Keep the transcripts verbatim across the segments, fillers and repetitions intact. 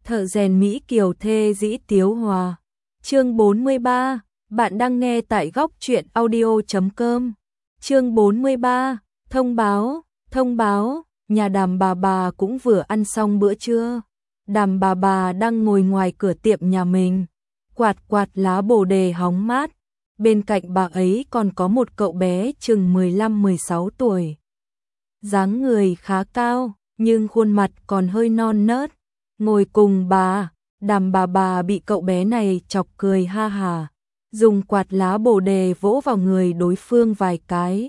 Thợ rèn Mỹ Kiều thê dĩ tiếu hòa. Chương bốn mươi ba, bạn đang nghe tại góc truyện audio chấm com. Chương bốn mươi ba, thông báo, thông báo, nhà Đàm bà bà cũng vừa ăn xong bữa trưa. Đàm bà bà đang ngồi ngoài cửa tiệm nhà mình, quạt quạt lá bồ đề hóng mát. Bên cạnh bà ấy còn có một cậu bé chừng mười lăm mười sáu tuổi. Dáng người khá cao, nhưng khuôn mặt còn hơi non nớt. Ngồi cùng bà, Đàm bà bà bị cậu bé này chọc cười ha hà, dùng quạt lá bồ đề vỗ vào người đối phương vài cái.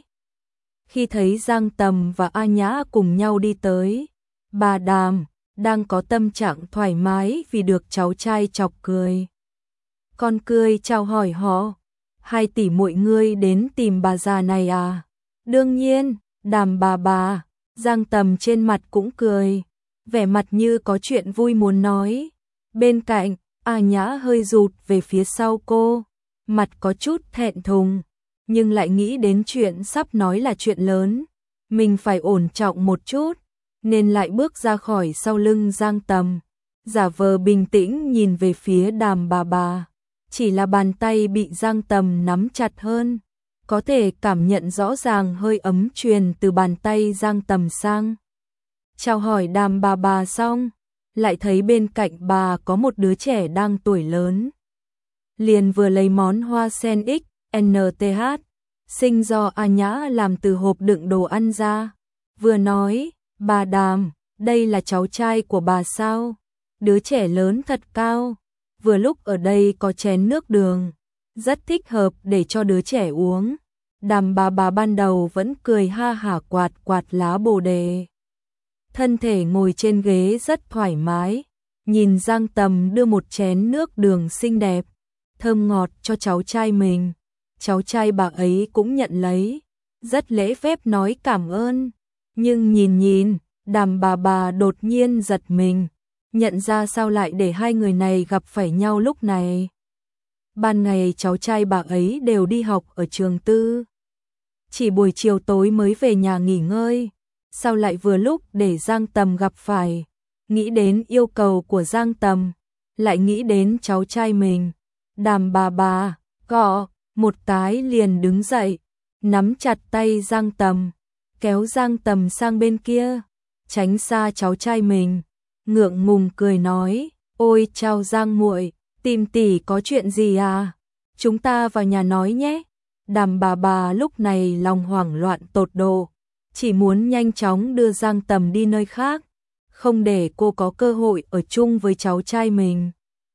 Khi thấy Giang Tầm và A Nhã cùng nhau đi tới, bà Đàm đang có tâm trạng thoải mái vì được cháu trai chọc cười. Con cười chào hỏi họ, hai tỷ muội ngươi đến tìm bà già này à? Đương nhiên, Đàm bà bà, Giang Tầm trên mặt cũng cười, vẻ mặt như có chuyện vui muốn nói. Bên cạnh, A Nhã hơi rụt về phía sau cô, mặt có chút thẹn thùng, nhưng lại nghĩ đến chuyện sắp nói là chuyện lớn, mình phải ổn trọng một chút, nên lại bước ra khỏi sau lưng Giang Tầm, giả vờ bình tĩnh nhìn về phía Đàm bà bà. Chỉ là bàn tay bị Giang Tầm nắm chặt hơn, có thể cảm nhận rõ ràng hơi ấm truyền từ bàn tay Giang Tầm sang. Chào hỏi Đàm bà bà xong, lại thấy bên cạnh bà có một đứa trẻ đang tuổi lớn. Liền vừa lấy món hoa sen ích en tê hát, sinh do A Nhã làm từ hộp đựng đồ ăn ra. Vừa nói, bà Đàm, đây là cháu trai của bà sao? Đứa trẻ lớn thật cao. Vừa lúc ở đây có chén nước đường, rất thích hợp để cho đứa trẻ uống. Đàm bà bà ban đầu vẫn cười ha hả quạt quạt lá bồ đề. Thân thể ngồi trên ghế rất thoải mái, nhìn Giang Tầm đưa một chén nước đường xinh đẹp, thơm ngọt cho cháu trai mình. Cháu trai bà ấy cũng nhận lấy, rất lễ phép nói cảm ơn. Nhưng nhìn nhìn, Đàm bà bà đột nhiên giật mình, nhận ra sao lại để hai người này gặp phải nhau lúc này. Ban ngày cháu trai bà ấy đều đi học ở trường tư, chỉ buổi chiều tối mới về nhà nghỉ ngơi. Sao lại vừa lúc để Giang Tầm gặp phải? Nghĩ đến yêu cầu của Giang Tầm, lại nghĩ đến cháu trai mình. Đàm bà bà, cọ, một cái liền đứng dậy, nắm chặt tay Giang Tầm, kéo Giang Tầm sang bên kia, tránh xa cháu trai mình. Ngượng ngùng cười nói, ôi chào Giang muội, tìm tỷ có chuyện gì à? Chúng ta vào nhà nói nhé. Đàm bà bà lúc này lòng hoảng loạn tột độ, chỉ muốn nhanh chóng đưa Giang Tầm đi nơi khác, không để cô có cơ hội ở chung với cháu trai mình.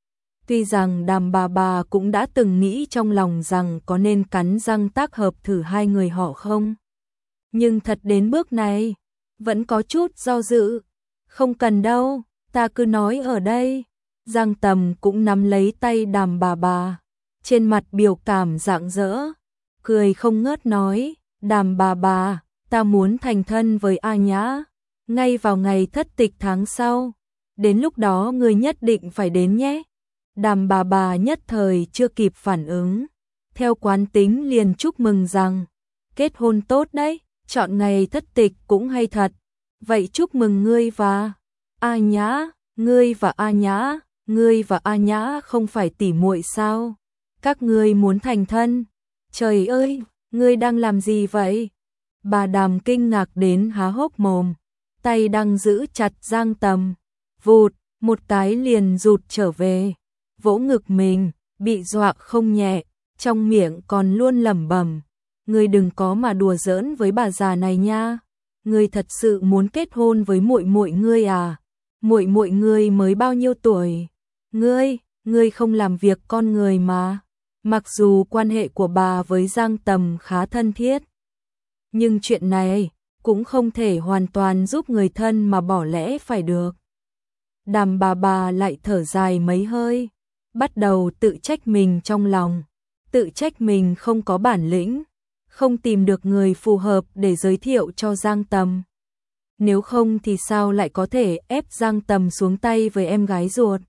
Tuy rằng Đàm bà bà cũng đã từng nghĩ trong lòng rằng có nên cắn răng tác hợp thử hai người họ không, nhưng thật đến bước này, vẫn có chút do dự. Không cần đâu, ta cứ nói ở đây. Giang Tầm cũng nắm lấy tay Đàm bà bà, trên mặt biểu cảm rạng rỡ, cười không ngớt nói, Đàm bà bà, ta muốn thành thân với A Nhã, ngay vào ngày thất tịch tháng sau, đến lúc đó người nhất định phải đến nhé. Đàm bà bà nhất thời chưa kịp phản ứng, theo quán tính liền chúc mừng rằng, kết hôn tốt đấy, chọn ngày thất tịch cũng hay thật. Vậy chúc mừng ngươi và A Nhã, ngươi và A Nhã, ngươi và A Nhã không phải tỉ muội sao? Các ngươi muốn thành thân? Trời ơi, ngươi đang làm gì vậy? Bà Đàm kinh ngạc đến há hốc mồm, tay đang giữ chặt Giang Tầm, vụt, một cái liền rụt trở về, vỗ ngực mình, bị dọa không nhẹ, trong miệng còn luôn lẩm bẩm, ngươi đừng có mà đùa giỡn với bà già này nha. Ngươi thật sự muốn kết hôn với muội muội ngươi à? Muội muội ngươi mới bao nhiêu tuổi? Ngươi, ngươi không làm việc con người mà. Mặc dù quan hệ của bà với Giang Tầm khá thân thiết, nhưng chuyện này cũng không thể hoàn toàn giúp người thân mà bỏ lẽ phải được. Đàm bà bà lại thở dài mấy hơi, bắt đầu tự trách mình trong lòng, tự trách mình không có bản lĩnh, không tìm được người phù hợp để giới thiệu cho Giang Tầm. Nếu không thì sao lại có thể ép Giang Tầm xuống tay với em gái ruột.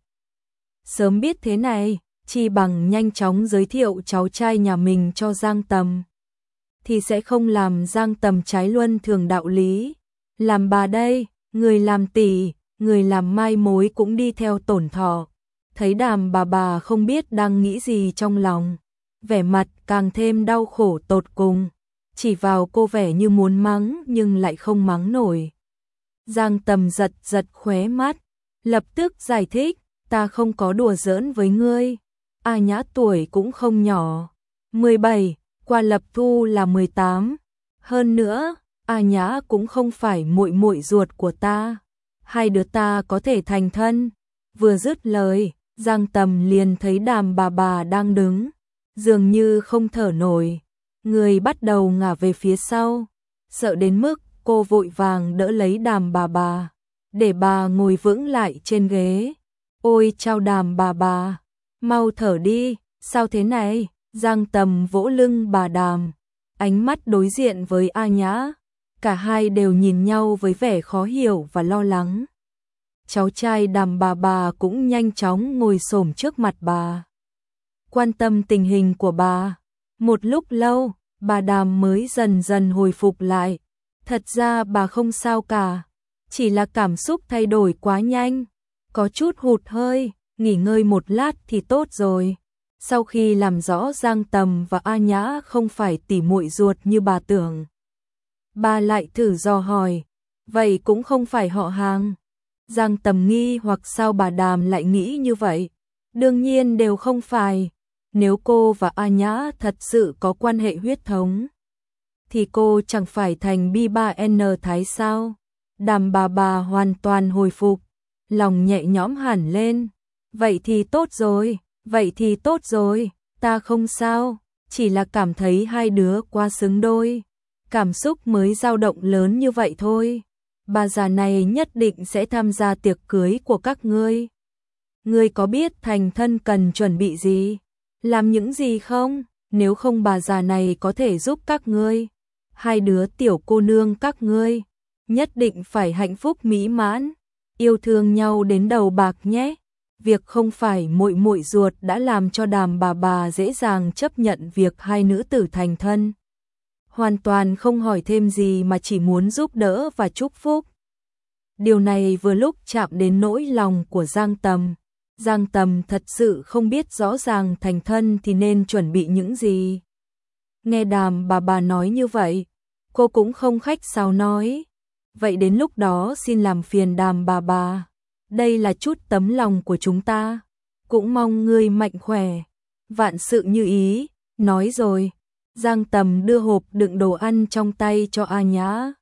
Sớm biết thế này, chi bằng nhanh chóng giới thiệu cháu trai nhà mình cho Giang Tầm, thì sẽ không làm Giang Tầm trái luân thường đạo lý. Làm bà đây, người làm tỷ, người làm mai mối cũng đi theo tổn thọ. Thấy Đàm bà bà không biết đang nghĩ gì trong lòng, vẻ mặt càng thêm đau khổ tột cùng, chỉ vào cô vẻ như muốn mắng nhưng lại không mắng nổi. Giang Tầm giật giật khóe mắt, lập tức giải thích, ta không có đùa giỡn với ngươi. A Nhã tuổi cũng không nhỏ, mười bảy, qua Lập Thu là mười tám. Hơn nữa, A Nhã cũng không phải muội muội ruột của ta. Hai đứa ta có thể thành thân. Vừa dứt lời, Giang Tầm liền thấy Đàm bà bà đang đứng, dường như không thở nổi. Người bắt đầu ngả về phía sau, sợ đến mức cô vội vàng đỡ lấy Đàm bà bà, để bà ngồi vững lại trên ghế. Ôi chao Đàm bà bà, mau thở đi, sao thế này? Giang Tầm vỗ lưng bà Đàm, ánh mắt đối diện với A Nhã. Cả hai đều nhìn nhau với vẻ khó hiểu và lo lắng. Cháu trai Đàm bà bà cũng nhanh chóng ngồi xổm trước mặt bà, quan tâm tình hình của bà. Một lúc lâu, bà Đàm mới dần dần hồi phục lại. Thật ra bà không sao cả, chỉ là cảm xúc thay đổi quá nhanh, có chút hụt hơi, nghỉ ngơi một lát thì tốt rồi. Sau khi làm rõ Giang Tầm và A Nhã không phải tỉ muội ruột như bà tưởng, bà lại thử dò hỏi, vậy cũng không phải họ hàng. Giang Tầm nghi hoặc sao bà Đàm lại nghĩ như vậy. Đương nhiên đều không phải. Nếu cô và A Nhã thật sự có quan hệ huyết thống, thì cô chẳng phải thành B ba N Thái sao? Đàm bà bà hoàn toàn hồi phục, lòng nhẹ nhõm hẳn lên. Vậy thì tốt rồi, vậy thì tốt rồi, ta không sao, chỉ là cảm thấy hai đứa quá xứng đôi. Cảm xúc mới dao động lớn như vậy thôi. Bà già này nhất định sẽ tham gia tiệc cưới của các ngươi. Ngươi có biết thành thân cần chuẩn bị gì, làm những gì không? Nếu không bà già này có thể giúp các ngươi. Hai đứa tiểu cô nương các ngươi nhất định phải hạnh phúc mỹ mãn, yêu thương nhau đến đầu bạc nhé. Việc không phải muội muội ruột đã làm cho Đàm bà bà dễ dàng chấp nhận việc hai nữ tử thành thân. Hoàn toàn không hỏi thêm gì mà chỉ muốn giúp đỡ và chúc phúc. Điều này vừa lúc chạm đến nỗi lòng của Giang Tầm. Giang Tầm thật sự không biết rõ ràng thành thân thì nên chuẩn bị những gì. Nghe Đàm bà bà nói như vậy, cô cũng không khách sáo nói. Vậy đến lúc đó xin làm phiền Đàm bà bà. Đây là chút tấm lòng của chúng ta. Cũng mong ngươi mạnh khỏe, vạn sự như ý. Nói rồi, Giang Tầm đưa hộp đựng đồ ăn trong tay cho A Nhã.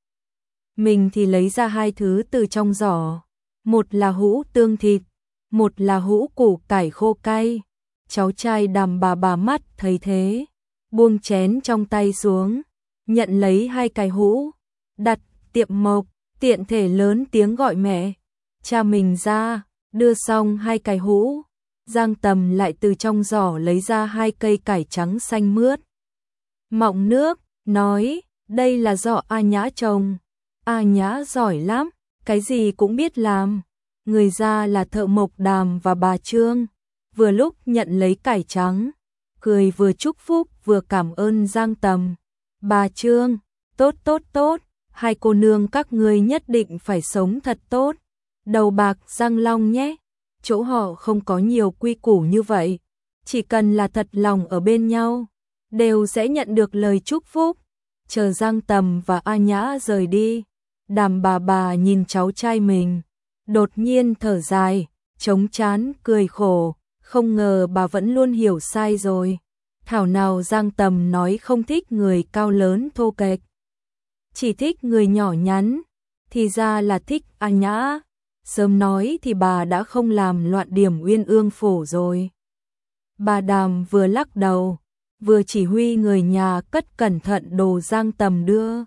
Mình thì lấy ra hai thứ từ trong giỏ. Một là hũ tương thịt, một là hũ củ cải khô cay. Cháu trai Đàm bà bà mắt thấy thế, buông chén trong tay xuống, nhận lấy hai cái hũ, đặt Tiệm Mộc, tiện thể lớn tiếng gọi mẹ. Cha mình ra, đưa xong hai cái hũ, Giang Tầm lại từ trong giỏ lấy ra hai cây cải trắng xanh mướt, mọng nước, nói, đây là do A Nhã trồng. A Nhã giỏi lắm, cái gì cũng biết làm. Người ra là thợ mộc Đàm và bà Trương, vừa lúc nhận lấy cải trắng, cười vừa chúc phúc vừa cảm ơn Giang Tầm. Bà Trương, tốt tốt tốt, hai cô nương các ngươi nhất định phải sống thật tốt, đầu bạc răng long nhé. Chỗ họ không có nhiều quy củ như vậy, chỉ cần là thật lòng ở bên nhau, đều sẽ nhận được lời chúc phúc. Chờ Giang Tầm và A Nhã rời đi, Đàm bà bà nhìn cháu trai mình, đột nhiên thở dài, chống chán cười khổ, không ngờ bà vẫn luôn hiểu sai rồi. Thảo nào Giang Tầm nói không thích người cao lớn thô kệch, chỉ thích người nhỏ nhắn, thì ra là thích A Nhã. Sớm nói thì bà đã không làm loạn điểm Uyên Ương Phủ rồi. Bà Đàm vừa lắc đầu, vừa chỉ huy người nhà cất cẩn thận đồ Giang Tầm đưa.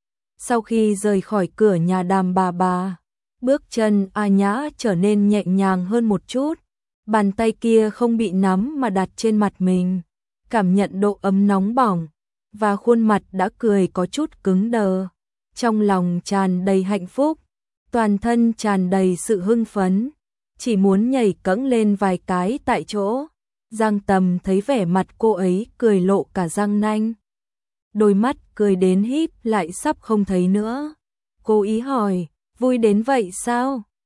Sau khi rời khỏi cửa nhà Đàm bà bà, bước chân A Nhã trở nên nhẹ nhàng hơn một chút. Bàn tay kia không bị nắm mà đặt trên mặt mình, cảm nhận độ ấm nóng bỏng, và khuôn mặt đã cười có chút cứng đờ. Trong lòng tràn đầy hạnh phúc, toàn thân tràn đầy sự hưng phấn, chỉ muốn nhảy cẫng lên vài cái tại chỗ. Giang Tầm thấy vẻ mặt cô ấy cười lộ cả răng nanh, đôi mắt cười đến híp lại sắp không thấy nữa. Cô ý hỏi, vui đến vậy sao?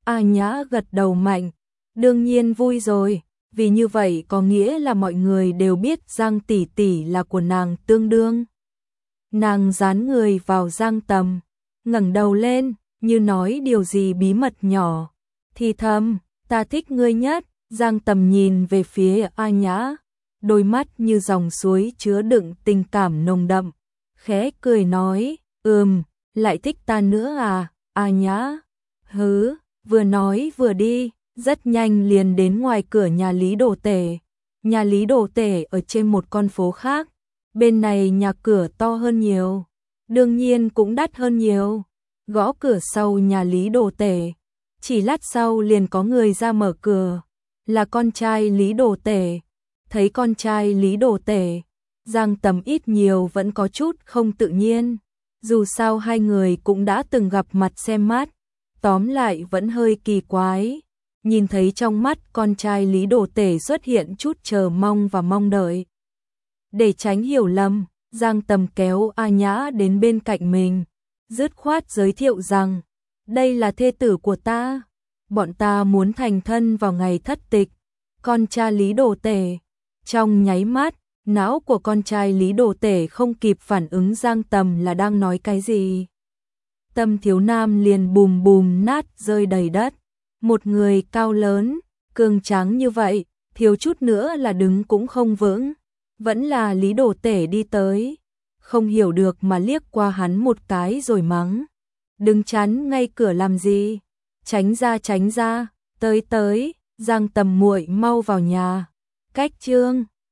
A Nhã gật đầu mạnh, đương nhiên vui rồi, vì như vậy có nghĩa là mọi người đều biết Giang tỷ tỷ là của nàng tương đương. Nàng dán người vào Giang Tầm, ngẩng đầu lên, như nói điều gì bí mật nhỏ, thì thầm, ta thích ngươi nhất. Giang Tầm nhìn về phía A Nhã, đôi mắt như dòng suối chứa đựng tình cảm nồng đậm, khẽ cười nói, ừm, lại thích ta nữa à, A Nhã? Hứ, vừa nói vừa đi, rất nhanh liền đến ngoài cửa nhà Lý Đồ Tể. Nhà Lý Đồ Tể ở trên một con phố khác, bên này nhà cửa to hơn nhiều, đương nhiên cũng đắt hơn nhiều. Gõ cửa sau nhà Lý Đồ Tể, chỉ lát sau liền có người ra mở cửa, là con trai Lý Đồ Tể. Thấy con trai Lý Đồ Tể, Giang Tầm ít nhiều vẫn có chút không tự nhiên, dù sao hai người cũng đã từng gặp mặt xem mắt, tóm lại vẫn hơi kỳ quái. Nhìn thấy trong mắt con trai Lý Đồ Tể xuất hiện chút chờ mong và mong đợi. Để tránh hiểu lầm, Giang Tầm kéo A Nhã đến bên cạnh mình, dứt khoát giới thiệu rằng, đây là thê tử của ta, bọn ta muốn thành thân vào ngày thất tịch. Con trai Lý Đồ Tể, trong nháy mắt, não của con trai Lý Đồ Tể không kịp phản ứng Giang Tầm là đang nói cái gì. Tâm thiếu nam liền bùm bùm nát rơi đầy đất. Một người cao lớn, cường tráng như vậy, thiếu chút nữa là đứng cũng không vững. Vẫn là Lý Đồ Tể đi tới, không hiểu được mà liếc qua hắn một cái rồi mắng. Đứng chắn ngay cửa làm gì? Tránh ra tránh ra, tới tới, Giang Tầm muội mau vào nhà. Cách chương